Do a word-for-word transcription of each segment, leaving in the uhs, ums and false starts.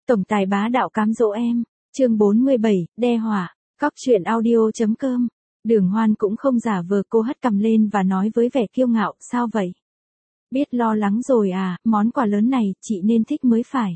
Tổng tài bá đạo cám dỗ em. Chương bốn mươi bảy, đe họa. Cóc truyện audio.com. Đường Hoan cũng không giả vờ, cô hất cằm lên và nói với vẻ kiêu ngạo, sao vậy? Biết lo lắng rồi à, món quà lớn này, chị nên thích mới phải.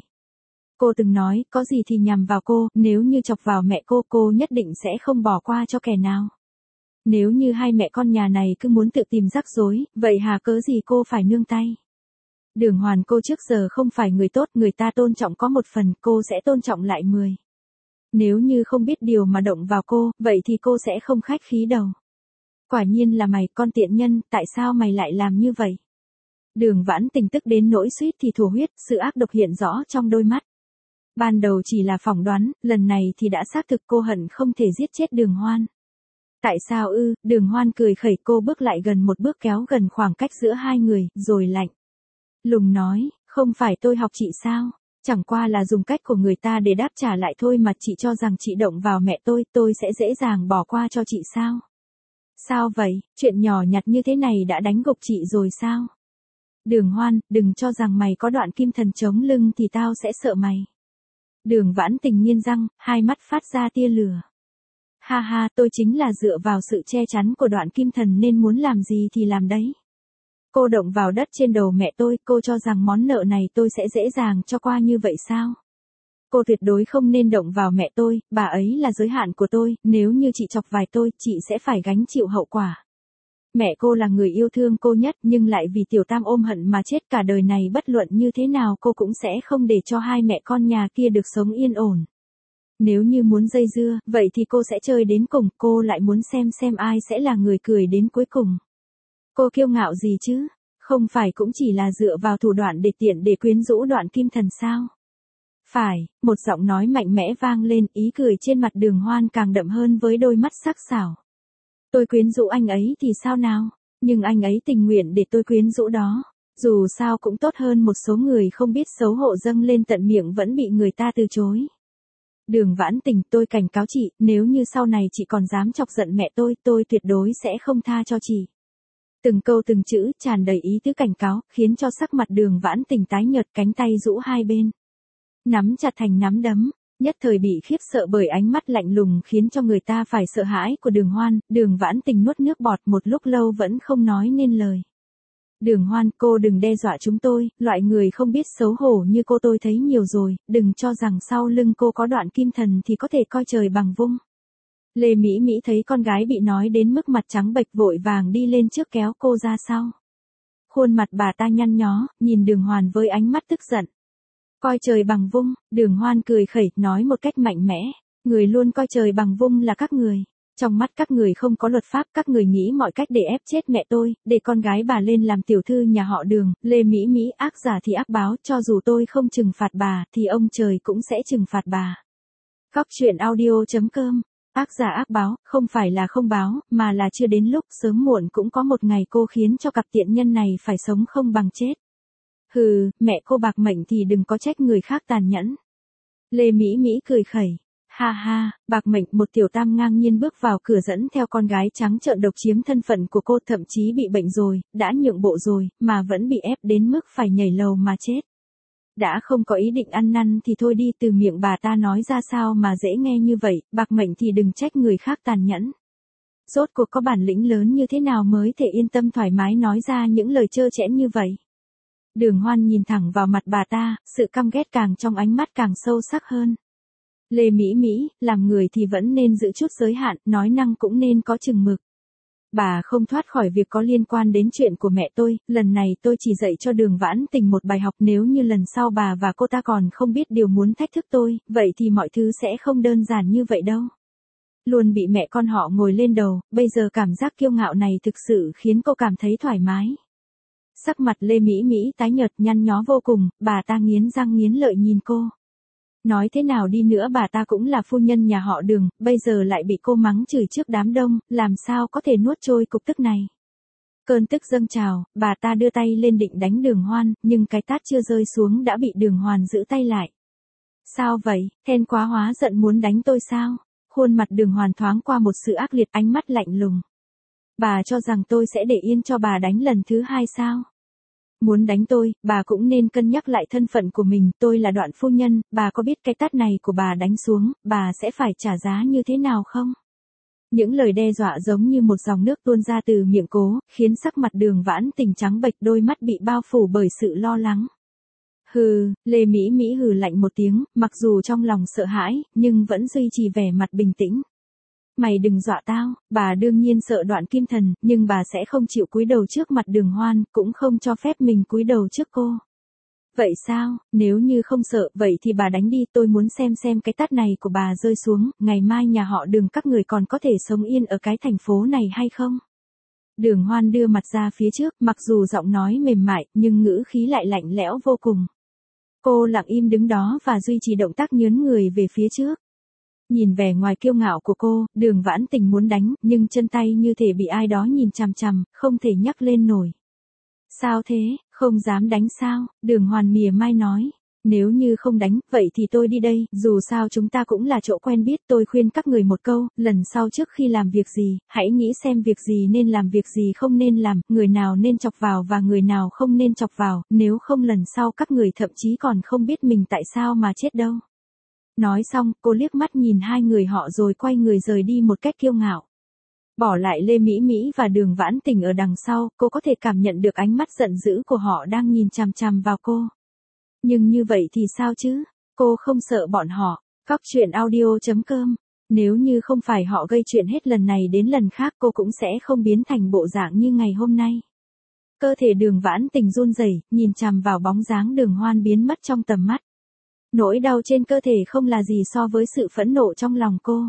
Cô từng nói, có gì thì nhằm vào cô, nếu như chọc vào mẹ cô, cô nhất định sẽ không bỏ qua cho kẻ nào. Nếu như hai mẹ con nhà này cứ muốn tự tìm rắc rối, vậy hà cớ gì cô phải nương tay. Đường Hoàn, cô trước giờ không phải người tốt, người ta tôn trọng có một phần, cô sẽ tôn trọng lại mười. Nếu như không biết điều mà động vào cô, vậy thì cô sẽ không khách khí đâu. Quả nhiên là mày, con tiện nhân, tại sao mày lại làm như vậy? Đường Vãn Tình tức đến nỗi suýt thì thổ huyết, sự ác độc hiện rõ trong đôi mắt. Ban đầu chỉ là phỏng đoán, lần này thì đã xác thực, cô hận không thể giết chết Đường Hoan. Tại sao ư? Đường Hoan cười khẩy, cô bước lại gần một bước, kéo gần khoảng cách giữa hai người, rồi lạnh lùng nói, không phải tôi học chị sao? Chẳng qua là dùng cách của người ta để đáp trả lại thôi mà, chị cho rằng chị động vào mẹ tôi, tôi sẽ dễ dàng bỏ qua cho chị sao? Sao vậy, chuyện nhỏ nhặt như thế này đã đánh gục chị rồi sao? Đường Hoan, đừng cho rằng mày có đoạn kim thần chống lưng thì tao sẽ sợ mày. Đường Vãn Tình nghiến răng, hai mắt phát ra tia lửa. Ha ha, tôi chính là dựa vào sự che chắn của đoạn kim thần nên muốn làm gì thì làm đấy. Cô động vào đất trên đầu mẹ tôi, cô cho rằng món nợ này tôi sẽ dễ dàng cho qua như vậy sao? Cô tuyệt đối không nên động vào mẹ tôi, bà ấy là giới hạn của tôi, nếu như chị chọc vài tôi, chị sẽ phải gánh chịu hậu quả. Mẹ cô là người yêu thương cô nhất, nhưng lại vì tiểu tam ôm hận mà chết, cả đời này bất luận như thế nào cô cũng sẽ không để cho hai mẹ con nhà kia được sống yên ổn. Nếu như muốn dây dưa, vậy thì cô sẽ chơi đến cùng, cô lại muốn xem xem ai sẽ là người cười đến cuối cùng. Cô kiêu ngạo gì chứ? Không phải cũng chỉ là dựa vào thủ đoạn để tiện để quyến rũ đoạn kim thần sao? Phải, một giọng nói mạnh mẽ vang lên, ý cười trên mặt Đường Hoan càng đậm hơn với đôi mắt sắc sảo. Tôi quyến rũ anh ấy thì sao nào? Nhưng anh ấy tình nguyện để tôi quyến rũ đó. Dù sao cũng tốt hơn một số người không biết xấu hổ dâng lên tận miệng vẫn bị người ta từ chối. Đường Vãn Tình, tôi cảnh cáo chị, nếu như sau này chị còn dám chọc giận mẹ tôi, tôi tuyệt đối sẽ không tha cho chị. Từng câu từng chữ tràn đầy ý tứ cảnh cáo, khiến cho sắc mặt Đường Vãn Tình tái nhợt, cánh tay rũ hai bên, nắm chặt thành nắm đấm, nhất thời bị khiếp sợ bởi ánh mắt lạnh lùng khiến cho người ta phải sợ hãi của Đường Hoan. Đường Vãn Tình nuốt nước bọt một lúc lâu vẫn không nói nên lời. Đường Hoan, cô đừng đe dọa chúng tôi, loại người không biết xấu hổ như cô tôi thấy nhiều rồi, đừng cho rằng sau lưng cô có đoạn kim thần thì có thể coi trời bằng vung. Lê Mỹ Mỹ thấy con gái bị nói đến mức mặt trắng bệch, vội vàng đi lên trước kéo cô ra sau. Khuôn mặt bà ta nhăn nhó, nhìn Đường Hoan với ánh mắt tức giận. Coi trời bằng vung, Đường Hoan cười khẩy, nói một cách mạnh mẽ, người luôn coi trời bằng vung là các người. Trong mắt các người không có luật pháp, các người nghĩ mọi cách để ép chết mẹ tôi, để con gái bà lên làm tiểu thư nhà họ Đường. Lê Mỹ Mỹ, ác giả thì ác báo, cho dù tôi không trừng phạt bà, thì ông trời cũng sẽ trừng phạt bà. Cóc truyện audio.com. Ác giả ác báo, không phải là không báo, mà là chưa đến lúc, sớm muộn cũng có một ngày cô khiến cho cặp tiện nhân này phải sống không bằng chết. Hừ, mẹ cô bạc mệnh thì đừng có trách người khác tàn nhẫn. Lê Mỹ Mỹ cười khẩy. Ha ha, bạc mệnh, một tiểu tam ngang nhiên bước vào cửa dẫn theo con gái trắng trợn độc chiếm thân phận của cô, thậm chí bị bệnh rồi, đã nhượng bộ rồi, mà vẫn bị ép đến mức phải nhảy lầu mà chết. Đã không có ý định ăn năn thì thôi đi, từ miệng bà ta nói ra sao mà dễ nghe như vậy, bạc mệnh thì đừng trách người khác tàn nhẫn. Rốt cuộc có bản lĩnh lớn như thế nào mới thể yên tâm thoải mái nói ra những lời trơ trẽn như vậy. Đường Hoan nhìn thẳng vào mặt bà ta, sự căm ghét càng trong ánh mắt càng sâu sắc hơn. Lê Mỹ Mỹ, làm người thì vẫn nên giữ chút giới hạn, nói năng cũng nên có chừng mực. Bà không thoát khỏi việc có liên quan đến chuyện của mẹ tôi, lần này tôi chỉ dạy cho Đường Vãn Tình một bài học, nếu như lần sau bà và cô ta còn không biết điều muốn thách thức tôi, vậy thì mọi thứ sẽ không đơn giản như vậy đâu. Luôn bị mẹ con họ ngồi lên đầu, bây giờ cảm giác kiêu ngạo này thực sự khiến cô cảm thấy thoải mái. Sắc mặt Lê Mỹ Mỹ tái nhợt, nhăn nhó vô cùng, bà ta nghiến răng nghiến lợi nhìn cô. Nói thế nào đi nữa bà ta cũng là phu nhân nhà họ Đường, bây giờ lại bị cô mắng chửi trước đám đông, làm sao có thể nuốt trôi cục tức này. Cơn tức dâng trào, bà ta đưa tay lên định đánh Đường Hoan, nhưng cái tát chưa rơi xuống đã bị Đường Hoan giữ tay lại. Sao vậy, Hen quá hóa giận muốn đánh tôi sao? Khuôn mặt Đường Hoan thoáng qua một sự ác liệt, ánh mắt lạnh lùng. Bà cho rằng tôi sẽ để yên cho bà đánh lần thứ hai sao? Muốn đánh tôi, bà cũng nên cân nhắc lại thân phận của mình, tôi là Đoạn phu nhân, bà có biết cái tát này của bà đánh xuống, bà sẽ phải trả giá như thế nào không? Những lời đe dọa giống như một dòng nước tuôn ra từ miệng cô, khiến sắc mặt Đường Vãn Tình trắng bệch, đôi mắt bị bao phủ bởi sự lo lắng. Hừ, Lê Mỹ Mỹ hừ lạnh một tiếng, mặc dù trong lòng sợ hãi, nhưng vẫn duy trì vẻ mặt bình tĩnh. Mày đừng dọa tao, bà đương nhiên sợ Đoạn Kim Thần, nhưng bà sẽ không chịu cúi đầu trước mặt Đường Hoan, cũng không cho phép mình cúi đầu trước cô. Vậy sao, nếu như không sợ, vậy thì bà đánh đi, tôi muốn xem xem cái tát này của bà rơi xuống, ngày mai nhà họ Đường các người còn có thể sống yên ở cái thành phố này hay không? Đường Hoan đưa mặt ra phía trước, mặc dù giọng nói mềm mại, nhưng ngữ khí lại lạnh lẽo vô cùng. Cô lặng im đứng đó và duy trì động tác nhướn người về phía trước. Nhìn vẻ ngoài kiêu ngạo của cô, Đường Vãn Tình muốn đánh, nhưng chân tay như thể bị ai đó nhìn chằm chằm, không thể nhắc lên nổi. Sao thế, không dám đánh sao? Đường Hoan mỉa mai nói. Nếu như không đánh, vậy thì tôi đi đây, dù sao chúng ta cũng là chỗ quen biết, tôi khuyên các người một câu, lần sau trước khi làm việc gì, hãy nghĩ xem việc gì nên làm, việc gì không nên làm, người nào nên chọc vào và người nào không nên chọc vào, nếu không lần sau các người thậm chí còn không biết mình tại sao mà chết đâu. Nói xong, cô liếc mắt nhìn hai người họ rồi quay người rời đi một cách kiêu ngạo. Bỏ lại Lê Mỹ Mỹ và Đường Vãn Tình ở đằng sau, cô có thể cảm nhận được ánh mắt giận dữ của họ đang nhìn chằm chằm vào cô. Nhưng như vậy thì sao chứ? Cô không sợ bọn họ. Cóc truyện audio chấm com. Nếu như không phải họ gây chuyện hết lần này đến lần khác, cô cũng sẽ không biến thành bộ dạng như ngày hôm nay. Cơ thể Đường Vãn Tình run rẩy, nhìn chằm vào bóng dáng Đường Hoan biến mất trong tầm mắt. Nỗi đau trên cơ thể không là gì so với sự phẫn nộ trong lòng cô.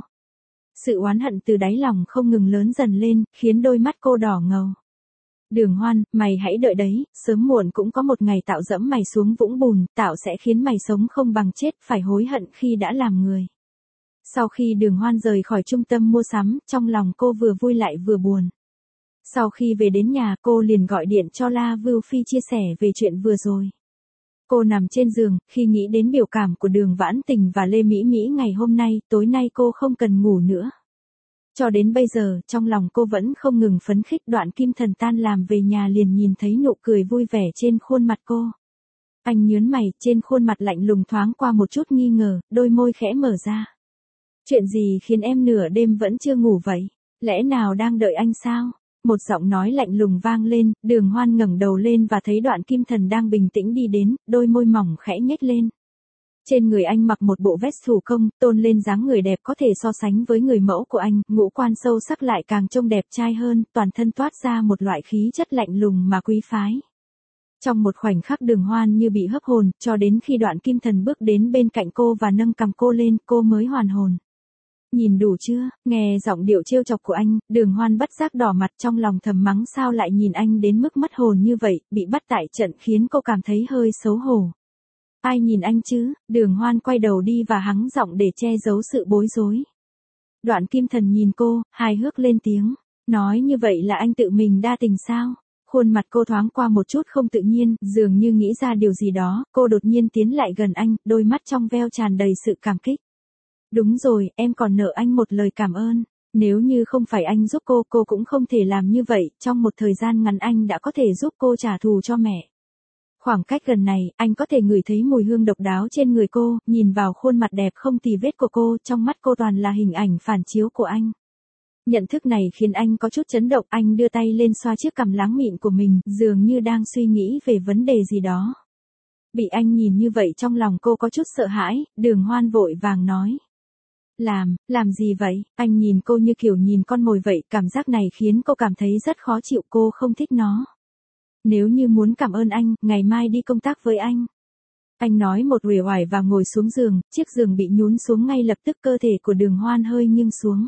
Sự oán hận từ đáy lòng không ngừng lớn dần lên, khiến đôi mắt cô đỏ ngầu. Đường Hoan, mày hãy đợi đấy, sớm muộn cũng có một ngày tạo dẫm mày xuống vũng bùn, tạo sẽ khiến mày sống không bằng chết, phải hối hận khi đã làm người. Sau khi Đường Hoan rời khỏi trung tâm mua sắm, trong lòng cô vừa vui lại vừa buồn. Sau khi về đến nhà, cô liền gọi điện cho La Vưu Phi chia sẻ về chuyện vừa rồi. Cô nằm trên giường, khi nghĩ đến biểu cảm của Đường Vãn Tình và Lê Mỹ Mỹ ngày hôm nay, tối nay cô không cần ngủ nữa. Cho đến bây giờ, trong lòng cô vẫn không ngừng phấn khích. Đoạn Kim Thần tan làm về nhà liền nhìn thấy nụ cười vui vẻ trên khuôn mặt cô. Anh nhớn mày, trên khuôn mặt lạnh lùng thoáng qua một chút nghi ngờ, đôi môi khẽ mở ra. Chuyện gì khiến em nửa đêm vẫn chưa ngủ vậy? Lẽ nào đang đợi anh sao? Một giọng nói lạnh lùng vang lên, Đường Hoan ngẩng đầu lên và thấy Đoạn Kim Thần đang bình tĩnh đi đến, đôi môi mỏng khẽ nhếch lên. Trên người anh mặc một bộ vest thủ công, tôn lên dáng người đẹp có thể so sánh với người mẫu của anh, ngũ quan sâu sắc lại càng trông đẹp trai hơn, toàn thân toát ra một loại khí chất lạnh lùng mà quý phái. Trong một khoảnh khắc Đường Hoan như bị hấp hồn, cho đến khi Đoạn Kim Thần bước đến bên cạnh cô và nâng cằm cô lên, cô mới hoàn hồn. Nhìn đủ chưa? Nghe giọng điệu trêu chọc của anh, Đường Hoan bất giác đỏ mặt, trong lòng thầm mắng sao lại nhìn anh đến mức mất hồn như vậy, bị bắt tại trận khiến cô cảm thấy hơi xấu hổ. Ai nhìn anh chứ? Đường Hoan quay đầu đi và hắng giọng để che giấu sự bối rối. Đoạn Kim Thần nhìn cô, hài hước lên tiếng. Nói như vậy là anh tự mình đa tình sao? Khuôn mặt cô thoáng qua một chút không tự nhiên, dường như nghĩ ra điều gì đó, cô đột nhiên tiến lại gần anh, đôi mắt trong veo tràn đầy sự cảm kích. Đúng rồi, em còn nợ anh một lời cảm ơn. Nếu như không phải anh giúp cô, cô cũng không thể làm như vậy, trong một thời gian ngắn anh đã có thể giúp cô trả thù cho mẹ. Khoảng cách gần này, anh có thể ngửi thấy mùi hương độc đáo trên người cô, nhìn vào khuôn mặt đẹp không tì vết của cô, trong mắt cô toàn là hình ảnh phản chiếu của anh. Nhận thức này khiến anh có chút chấn động, anh đưa tay lên xoa chiếc cằm láng mịn của mình, dường như đang suy nghĩ về vấn đề gì đó. Bị anh nhìn như vậy trong lòng cô có chút sợ hãi, Đường Hoan vội vàng nói. Làm, làm gì vậy? Anh nhìn cô như kiểu nhìn con mồi vậy, cảm giác này khiến cô cảm thấy rất khó chịu, cô không thích nó. Nếu như muốn cảm ơn anh, ngày mai đi công tác với anh. Anh nói một uể oải và ngồi xuống giường, chiếc giường bị nhún xuống ngay lập tức, cơ thể của Đường Hoan hơi nghiêng xuống.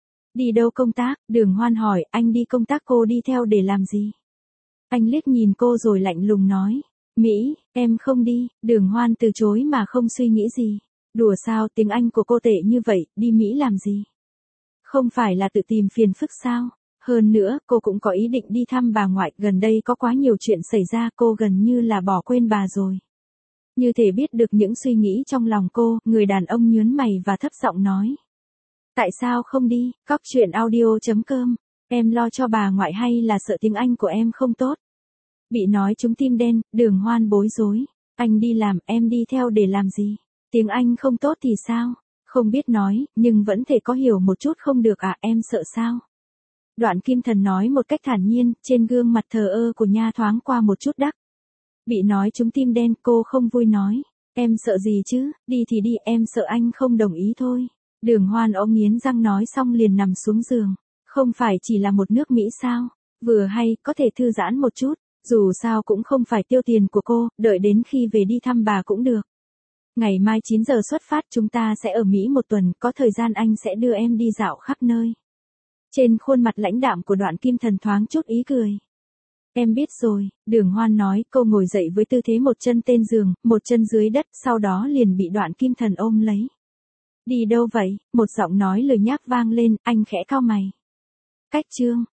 Đi đâu công tác? Đường Hoan hỏi, anh đi công tác, cô đi theo để làm gì? Anh liếc nhìn cô rồi lạnh lùng nói. Mỹ, em không đi. Đường Hoan từ chối mà không suy nghĩ gì. Đùa sao, tiếng Anh của cô tệ như vậy, đi Mỹ làm gì? Không phải là tự tìm phiền phức sao? Hơn nữa, cô cũng có ý định đi thăm bà ngoại, gần đây có quá nhiều chuyện xảy ra, cô gần như là bỏ quên bà rồi. Như thể biết được những suy nghĩ trong lòng cô, người đàn ông nhớn mày và thấp giọng nói. Tại sao không đi? Cóc truyện audio chấm com. Em lo cho bà ngoại hay là sợ tiếng Anh của em không tốt? Bị nói trúng tim đen, Đường Hoan bối rối. Anh đi làm, em đi theo để làm gì? Tiếng Anh không tốt thì sao? Không biết nói, nhưng vẫn thể có hiểu một chút không được à, em sợ sao? Đoạn Kim Thần nói một cách thản nhiên, trên gương mặt thờ ơ của Nha thoáng qua một chút đắc. Bị nói trúng tim đen, cô không vui nói. Em sợ gì chứ, đi thì đi, em sợ anh không đồng ý thôi. Đường Hoan ống nghiến răng nói xong liền nằm xuống giường. Không phải chỉ là một nước Mỹ sao? Vừa hay, có thể thư giãn một chút. Dù sao cũng không phải tiêu tiền của cô, đợi đến khi về đi thăm bà cũng được. Ngày mai chín giờ xuất phát, chúng ta sẽ ở Mỹ một tuần, có thời gian anh sẽ đưa em đi dạo khắp nơi. Trên khuôn mặt lãnh đạm của Đoạn Kim Thần thoáng chút ý cười. Em biết rồi, Đường Hoan nói, cô ngồi dậy với tư thế một chân trên giường, một chân dưới đất, sau đó liền bị Đoạn Kim Thần ôm lấy. Đi đâu vậy? Một giọng nói lười nhác vang lên, anh khẽ cau mày. Cách chương